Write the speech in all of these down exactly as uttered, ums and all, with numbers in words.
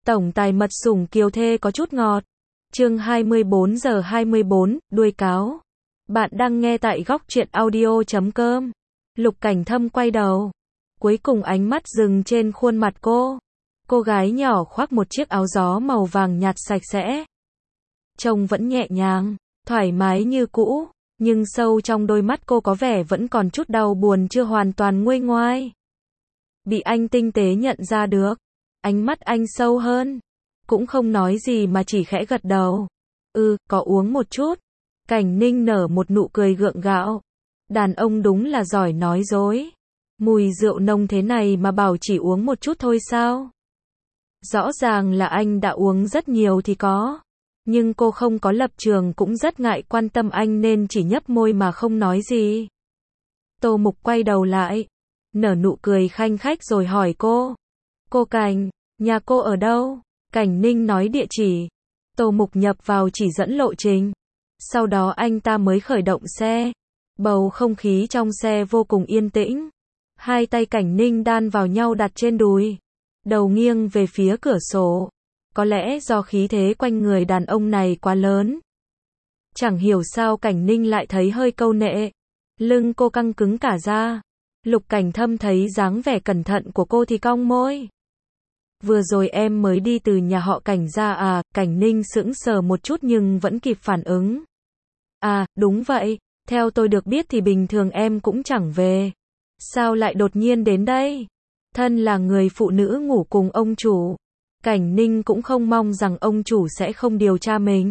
Tổng tài mật sủng kiều thê có chút ngọt. Chương hai mươi bốn giờ hai mươi bốn, đuôi cáo. Bạn đang nghe tại góc truyện audio chấm com. Lục Cảnh Thâm quay đầu. Cuối cùng ánh mắt dừng trên khuôn mặt cô. Cô gái nhỏ khoác một chiếc áo gió màu vàng nhạt sạch sẽ. Trông vẫn nhẹ nhàng, thoải mái như cũ, nhưng sâu trong đôi mắt cô có vẻ vẫn còn chút đau buồn chưa hoàn toàn nguôi ngoai. Bị anh tinh tế nhận ra được. Ánh mắt anh sâu hơn. Cũng không nói gì mà chỉ khẽ gật đầu. Ừ, có uống một chút. Cảnh Ninh nở một nụ cười gượng gạo. Đàn ông đúng là giỏi nói dối. Mùi rượu nồng thế này mà bảo chỉ uống một chút thôi sao? Rõ ràng là anh đã uống rất nhiều thì có. Nhưng cô không có lập trường cũng rất ngại quan tâm anh nên chỉ nhấp môi mà không nói gì. Tô Mục quay đầu lại. Nở nụ cười khanh khách rồi hỏi cô. Cô Cảnh, nhà cô ở đâu? Cảnh Ninh nói địa chỉ. Tô Mục nhập vào chỉ dẫn lộ trình. Sau đó anh ta mới khởi động xe. Bầu không khí trong xe vô cùng yên tĩnh. Hai tay Cảnh Ninh đan vào nhau đặt trên đùi. Đầu nghiêng về phía cửa sổ. Có lẽ do khí thế quanh người đàn ông này quá lớn. Chẳng hiểu sao Cảnh Ninh lại thấy hơi câu nệ. Lưng cô căng cứng cả ra. Lục Cảnh Thâm thấy dáng vẻ cẩn thận của cô thì cong môi. Vừa rồi em mới đi từ nhà họ Cảnh ra à? Cảnh Ninh sững sờ một chút nhưng vẫn kịp phản ứng. À, đúng vậy, theo tôi được biết thì bình thường em cũng chẳng về. Sao lại đột nhiên đến đây? Thân là người phụ nữ ngủ cùng ông chủ. Cảnh Ninh cũng không mong rằng ông chủ sẽ không điều tra mình.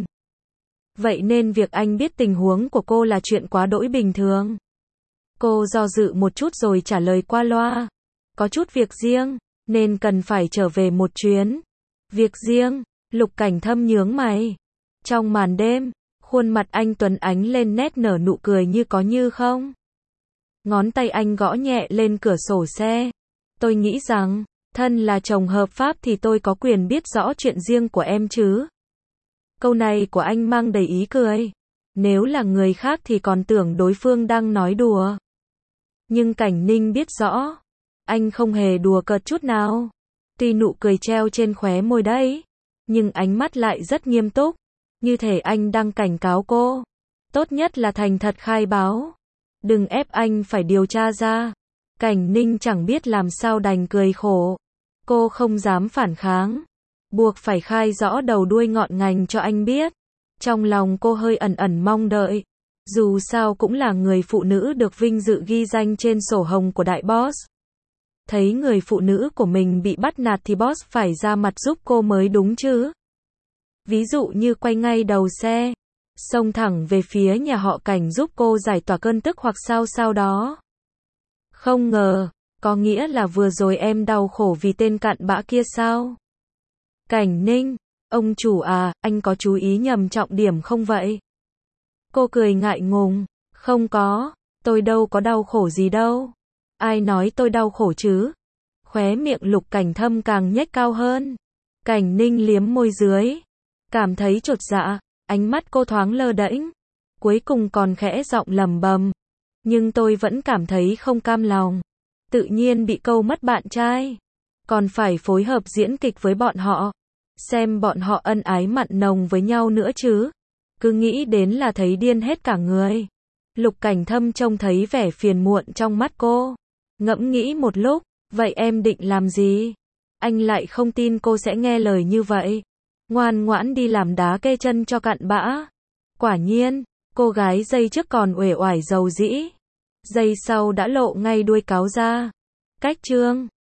Vậy nên việc anh biết tình huống của cô là chuyện quá đỗi bình thường. Cô do dự một chút rồi trả lời qua loa. Có chút việc riêng, nên cần phải trở về một chuyến. Việc riêng? Lục Cảnh Thâm nhướng mày. Trong màn đêm, khuôn mặt anh tuấn ánh lên nét nở nụ cười như có như không. Ngón tay anh gõ nhẹ lên cửa sổ xe. Tôi nghĩ rằng, thân là chồng hợp pháp thì tôi có quyền biết rõ chuyện riêng của em chứ. Câu này của anh mang đầy ý cười. Nếu là người khác thì còn tưởng đối phương đang nói đùa. Nhưng Cảnh Ninh biết rõ. Anh không hề đùa cợt chút nào. Tuy nụ cười treo trên khóe môi đấy. Nhưng ánh mắt lại rất nghiêm túc. Như thể anh đang cảnh cáo cô. Tốt nhất là thành thật khai báo. Đừng ép anh phải điều tra ra. Cảnh Ninh chẳng biết làm sao đành cười khổ. Cô không dám phản kháng. Buộc phải khai rõ đầu đuôi ngọn ngành cho anh biết. Trong lòng cô hơi ẩn ẩn mong đợi. Dù sao cũng là người phụ nữ được vinh dự ghi danh trên sổ hồng của đại boss. Thấy người phụ nữ của mình bị bắt nạt thì boss phải ra mặt giúp cô mới đúng chứ. Ví dụ như quay ngay đầu xe, xông thẳng về phía nhà họ Cảnh giúp cô giải tỏa cơn tức hoặc sao sao đó. Không ngờ, có nghĩa là vừa rồi em đau khổ vì tên cặn bã kia sao? Cảnh Ninh, ông chủ à, anh có chú ý nhầm trọng điểm không vậy? Cô cười ngại ngùng, không có, tôi đâu có đau khổ gì đâu. Ai nói tôi đau khổ chứ? Khóe miệng Lục Cảnh Thâm càng nhếch cao hơn. Cảnh Ninh liếm môi dưới. Cảm thấy chột dạ, ánh mắt cô thoáng lơ đễnh. Cuối cùng còn khẽ giọng lẩm bẩm. Nhưng tôi vẫn cảm thấy không cam lòng. Tự nhiên bị câu mất bạn trai. Còn phải phối hợp diễn kịch với bọn họ. Xem bọn họ ân ái mặn nồng với nhau nữa chứ. Cứ nghĩ đến là thấy điên hết cả người. Lục Cảnh Thâm trông thấy vẻ phiền muộn trong mắt cô. Ngẫm nghĩ một lúc, vậy em định làm gì? Anh lại không tin cô sẽ nghe lời như vậy. Ngoan ngoãn đi làm đá kê chân cho cặn bã. Quả nhiên, cô gái giây trước còn uể oải dầu dĩ. Giây sau đã lộ ngay đuôi cáo ra. Cách chương